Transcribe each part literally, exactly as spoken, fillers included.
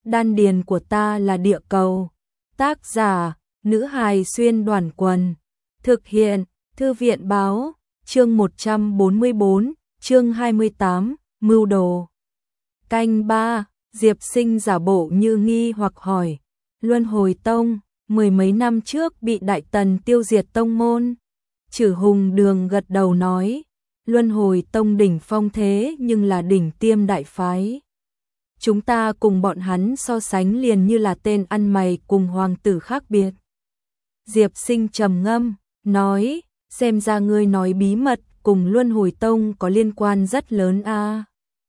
Đan điền của ta là địa cầu. Tác giả, nữ hài xuyên đoàn quần. Thực hiện, Thư viện báo, chương một trăm bốn mươi bốn, chương hai mươi tám, mưu đồ. Canh ba, Diệp Sinh giả bộ như nghi hoặc hỏi. Luân Hồi Tông, mười mấy năm trước bị Đại Tần tiêu diệt tông môn. Chử Hùng Đường gật đầu nói. Luân Hồi Tông đỉnh phong thế nhưng là đỉnh tiêm đại phái. Chúng ta cùng bọn hắn so sánh liền như là tên ăn mày cùng hoàng tử khác biệt. Diệp Sinh trầm ngâm, nói, xem ra ngươi nói bí mật cùng Luân Hồi Tông có liên quan rất lớn a. À.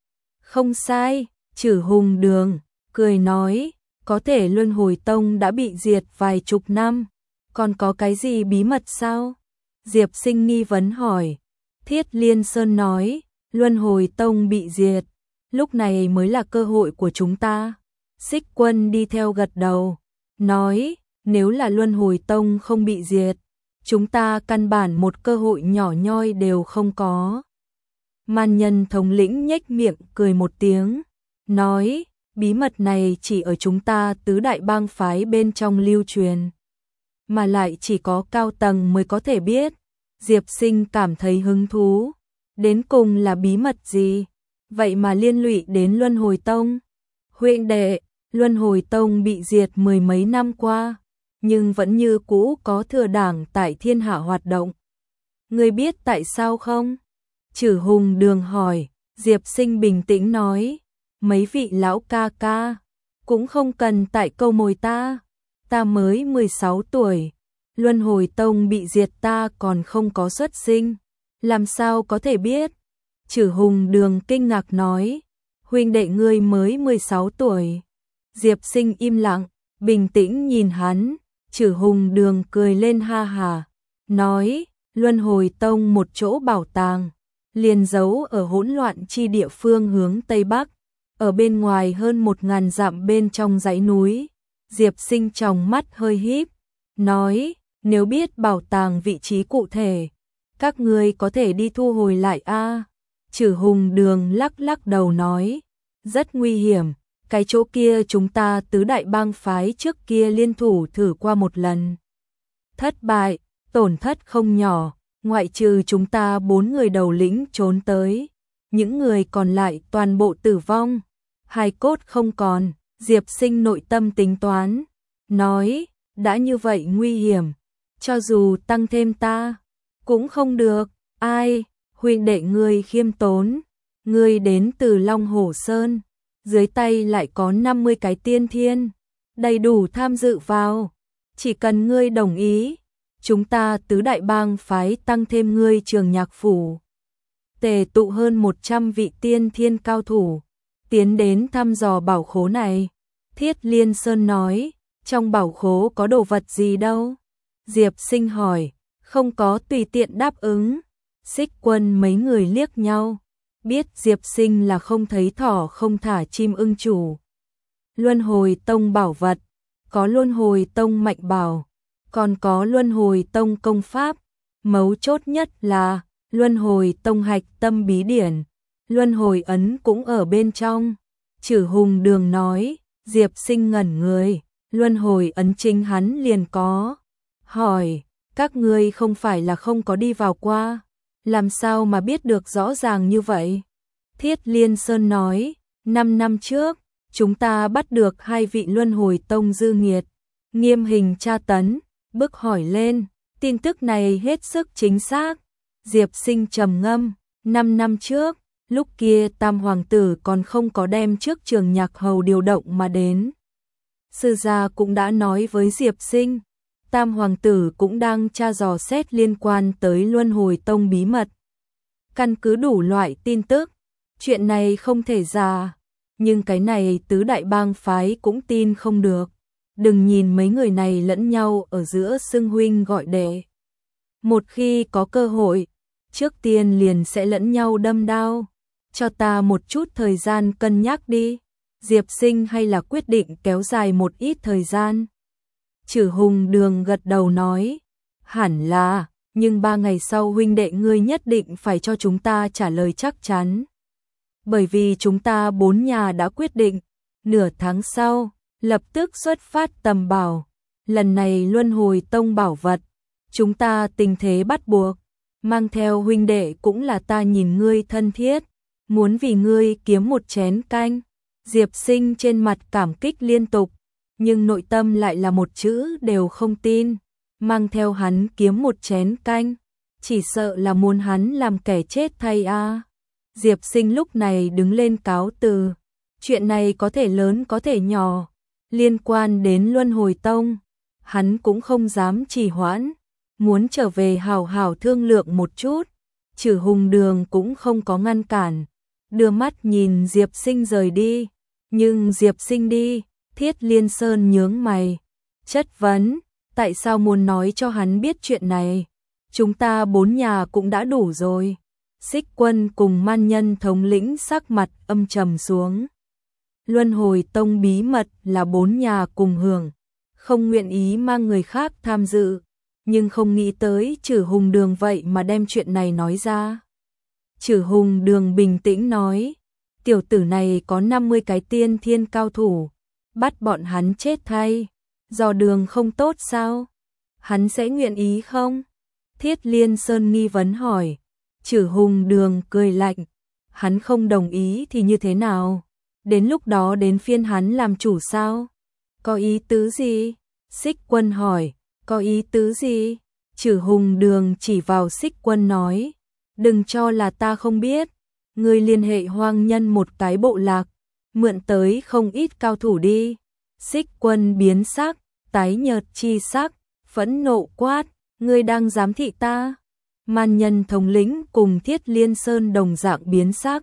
Không sai, Chử Hùng Đường, cười nói, có thể Luân Hồi Tông đã bị diệt vài chục năm, còn có cái gì bí mật sao? Diệp Sinh nghi vấn hỏi. Thiết Liên Sơn nói, Luân Hồi Tông bị diệt, lúc này mới là cơ hội của chúng ta. Xích Quân đi theo gật đầu, nói, nếu là Luân Hồi Tông không bị diệt, chúng ta căn bản một cơ hội nhỏ nhoi đều không có. Man Nhân thống lĩnh nhếch miệng cười một tiếng, nói, bí mật này chỉ ở chúng ta tứ đại bang phái bên trong lưu truyền, mà lại chỉ có cao tầng mới có thể biết. Diệp Sinh cảm thấy hứng thú, đến cùng là bí mật gì, vậy mà liên lụy đến Luân Hồi Tông. Huynh đệ, Luân Hồi Tông bị diệt mười mấy năm qua, nhưng vẫn như cũ có thừa đảng tại thiên hạ hoạt động. Ngươi biết tại sao không? Chử Hùng Đường hỏi. Diệp Sinh bình tĩnh nói, mấy vị lão ca ca, cũng không cần tại câu mồi ta, ta mới mười sáu tuổi, Luân Hồi Tông bị diệt ta còn không có xuất sinh, làm sao có thể biết? Chử Hùng Đường kinh ngạc nói, huynh đệ ngươi mới mười sáu tuổi. Diệp Sinh im lặng, bình tĩnh nhìn hắn. Chử Hùng Đường cười lên ha hà, nói, Luân Hồi Tông một chỗ bảo tàng, liền giấu ở hỗn loạn chi địa phương hướng Tây Bắc, ở bên ngoài hơn một ngàn dặm bên trong dãy núi. Diệp Sinh tròng mắt hơi híp, nói, nếu biết bảo tàng vị trí cụ thể, các ngươi có thể đi thu hồi lại a. À. Chử Hùng Đường lắc lắc đầu nói, rất nguy hiểm, cái chỗ kia chúng ta tứ đại bang phái trước kia liên thủ thử qua một lần. Thất bại, tổn thất không nhỏ, ngoại trừ chúng ta bốn người đầu lĩnh trốn tới, những người còn lại toàn bộ tử vong, hài cốt không còn. Diệp Sinh nội tâm tính toán, nói, đã như vậy nguy hiểm, cho dù tăng thêm ta, cũng không được. Ai, huynh đệ ngươi khiêm tốn, ngươi đến từ Long Hổ Sơn, dưới tay lại có năm mươi cái tiên thiên, đầy đủ tham dự vào, chỉ cần ngươi đồng ý, chúng ta tứ đại bang phái tăng thêm ngươi Trường Nhạc phủ, tề tụ hơn một trăm vị tiên thiên cao thủ, tiến đến thăm dò bảo khố này. Thiết Liên Sơn nói, trong bảo khố có đồ vật gì đâu? Diệp Sinh hỏi, không có tùy tiện đáp ứng. Xích Quân mấy người liếc nhau, biết Diệp Sinh là không thấy thỏ không thả chim ưng chủ. Luân Hồi Tông bảo vật, có Luân Hồi Tông mạnh bảo, còn có Luân Hồi Tông công pháp, mấu chốt nhất là Luân Hồi Tông hạch tâm bí điển, Luân Hồi ấn cũng ở bên trong. Chử Hùng Đường nói. Diệp Sinh ngẩn người, Luân Hồi ấn chính hắn liền có. Hỏi, các ngươi không phải là không có đi vào qua, làm sao mà biết được rõ ràng như vậy? Thiết Liên Sơn nói, năm năm trước, chúng ta bắt được hai vị Luân Hồi Tông dư nghiệt, nghiêm hình tra tấn, bức hỏi lên, tin tức này hết sức chính xác. Diệp Sinh trầm ngâm, năm năm trước, lúc kia Tam Hoàng tử còn không có đem trước Trường Nhạc hầu điều động mà đến. Sư gia cũng đã nói với Diệp Sinh, Tam Hoàng tử cũng đang tra dò xét liên quan tới Luân Hồi Tông bí mật. Căn cứ đủ loại tin tức, chuyện này không thể giả, nhưng cái này tứ đại bang phái cũng tin không được. Đừng nhìn mấy người này lẫn nhau ở giữa xưng huynh gọi đệ. Một khi có cơ hội, trước tiên liền sẽ lẫn nhau đâm đao. Cho ta một chút thời gian cân nhắc đi. Diệp Sinh hay là quyết định kéo dài một ít thời gian? Chử Hùng Đường gật đầu nói, hẳn là, nhưng ba ngày sau huynh đệ ngươi nhất định phải cho chúng ta trả lời chắc chắn. Bởi vì chúng ta bốn nhà đã quyết định, nửa tháng sau, lập tức xuất phát tầm bảo. Lần này luân hồi tông bảo vật, chúng ta tình thế bắt buộc, mang theo huynh đệ cũng là ta nhìn ngươi thân thiết, muốn vì ngươi kiếm một chén canh. Diệp Sinh trên mặt cảm kích liên tục, nhưng nội tâm lại là một chữ đều không tin, mang theo hắn kiếm một chén canh, chỉ sợ là muốn hắn làm kẻ chết thay a. À. Diệp Sinh lúc này đứng lên cáo từ, chuyện này có thể lớn có thể nhỏ, liên quan đến luân hồi tông, hắn cũng không dám trì hoãn, muốn trở về hào hào thương lượng một chút. Trừ Hùng Đường cũng không có ngăn cản, đưa mắt nhìn Diệp Sinh rời đi, nhưng Diệp Sinh đi, Thiết Liên Sơn nhướng mày, chất vấn, tại sao muốn nói cho hắn biết chuyện này? Chúng ta bốn nhà cũng đã đủ rồi. Xích Quân cùng Man Nhân thống lĩnh sắc mặt âm trầm xuống. Luân hồi tông bí mật là bốn nhà cùng hưởng, không nguyện ý mang người khác tham dự, nhưng không nghĩ tới Trừ Hùng Đường vậy mà đem chuyện này nói ra. Trừ Hùng Đường bình tĩnh nói, tiểu tử này có năm mươi cái tiên thiên cao thủ, bắt bọn hắn chết thay, dò đường không tốt sao? Hắn sẽ nguyện ý không? Thiết Liên Sơn nghi vấn hỏi. Trừ Hùng Đường cười lạnh, hắn không đồng ý thì như thế nào? Đến lúc đó đến phiên hắn làm chủ sao? Có ý tứ gì? Xích Quân hỏi, có ý tứ gì? Trừ Hùng Đường chỉ vào Xích Quân nói, đừng cho là ta không biết, ngươi liên hệ hoang nhân một cái bộ lạc, mượn tới không ít cao thủ đi. Xích Quân biến sắc, tái nhợt chi sắc, phẫn nộ quát, ngươi đang giám thị ta? Man Nhân thống lĩnh cùng Thiết Liên Sơn đồng dạng biến sắc,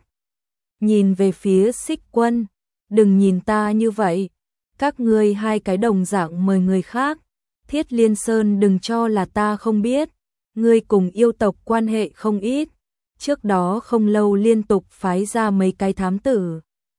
nhìn về phía Xích Quân, đừng nhìn ta như vậy, các ngươi hai cái đồng dạng mời người khác. Thiết Liên Sơn đừng cho là ta không biết, ngươi cùng yêu tộc quan hệ không ít, trước đó không lâu liên tục phái ra mấy cái thám tử,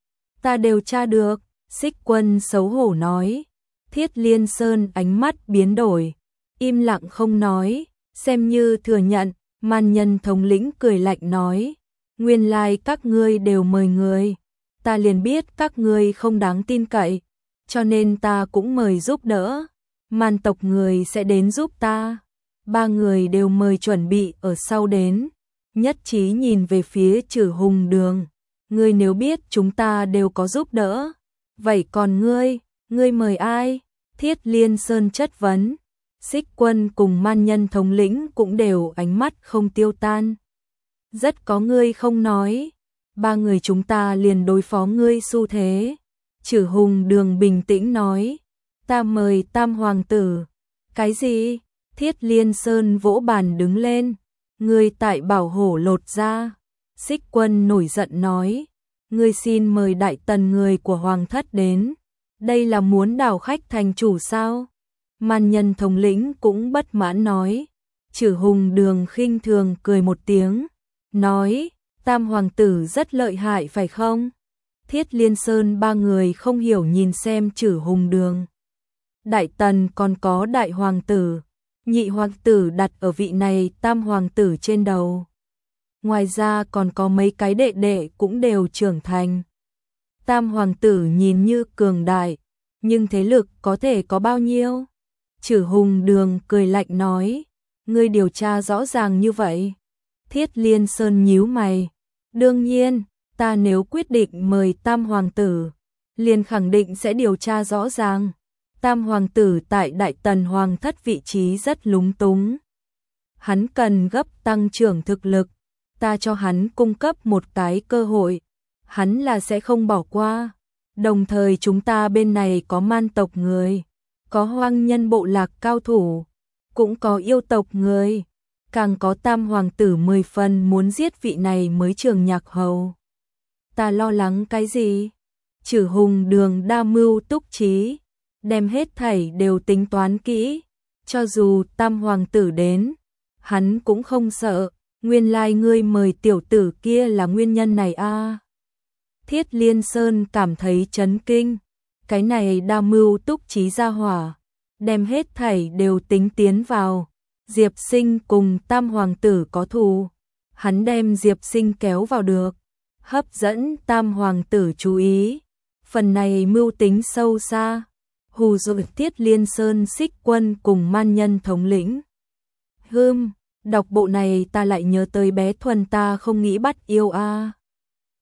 ta đều tra được. Xích Quân xấu hổ nói. Thiết Liên Sơn ánh mắt biến đổi, im lặng không nói, xem như thừa nhận. Man Nhân thống lĩnh cười lạnh nói, nguyên lai các ngươi đều mời người, ta liền biết các ngươi không đáng tin cậy, cho nên ta cũng mời giúp đỡ. Man tộc người sẽ đến giúp ta. Ba người đều mời chuẩn bị ở sau đến, nhất trí nhìn về phía Trừ Hùng Đường. Ngươi nếu biết chúng ta đều có giúp đỡ, vậy còn ngươi, ngươi mời ai? Thiết Liên Sơn chất vấn. Xích Quân cùng Man Nhân thống lĩnh cũng đều ánh mắt không tiêu tan. Rất có ngươi không nói, ba người chúng ta liền đối phó ngươi xu thế. Trừ Hùng Đường bình tĩnh nói, ta mời Tam Hoàng tử. Cái gì? Thiết Liên Sơn vỗ bàn đứng lên, ngươi tại bảo hổ lột ra. Xích Quân nổi giận nói, ngươi xin mời đại tần người của Hoàng thất đến, đây là muốn đảo khách thành chủ sao? Man Nhân thống lĩnh cũng bất mãn nói. Trừ Hùng Đường khinh thường cười một tiếng, nói, Tam Hoàng tử rất lợi hại phải không? Thiết Liên Sơn ba người không hiểu nhìn xem Trừ Hùng Đường. Đại tần còn có đại hoàng tử, nhị hoàng tử đặt ở vị này Tam Hoàng tử trên đầu. Ngoài ra còn có mấy cái đệ đệ cũng đều trưởng thành. Tam Hoàng tử nhìn như cường đại, nhưng thế lực có thể có bao nhiêu? Trừ Hùng Đường cười lạnh nói, ngươi điều tra rõ ràng như vậy. Thiết Liên Sơn nhíu mày, đương nhiên, ta nếu quyết định mời Tam Hoàng tử, liền khẳng định sẽ điều tra rõ ràng. Tam Hoàng tử tại Đại Tần Hoàng thất vị trí rất lúng túng. Hắn cần gấp tăng trưởng thực lực, ta cho hắn cung cấp một cái cơ hội, hắn là sẽ không bỏ qua. Đồng thời chúng ta bên này có man tộc người, có hoang nhân bộ lạc cao thủ, cũng có yêu tộc người, càng có Tam Hoàng tử mười phần muốn giết vị này mới Trường Nhạc Hầu. Ta lo lắng cái gì? Trừ Hùng Đường đa mưu túc trí, đem hết thảy đều tính toán kỹ, cho dù Tam Hoàng tử đến, hắn cũng không sợ. Nguyên lai ngươi mời tiểu tử kia là nguyên nhân này a. À. Thiết Liên Sơn cảm thấy chấn kinh, cái này đa mưu túc trí ra hỏa, đem hết thảy đều tính tiến vào. Diệp Sinh cùng Tam Hoàng tử có thù, hắn đem Diệp Sinh kéo vào được, hấp dẫn Tam Hoàng tử chú ý. Phần này mưu tính sâu xa, hù dọa Tiết Liên Sơn Xích Quân cùng man nhân thống lĩnh. Hưm, đọc bộ này ta lại nhớ tới bé Thuần ta không nghĩ bắt yêu a.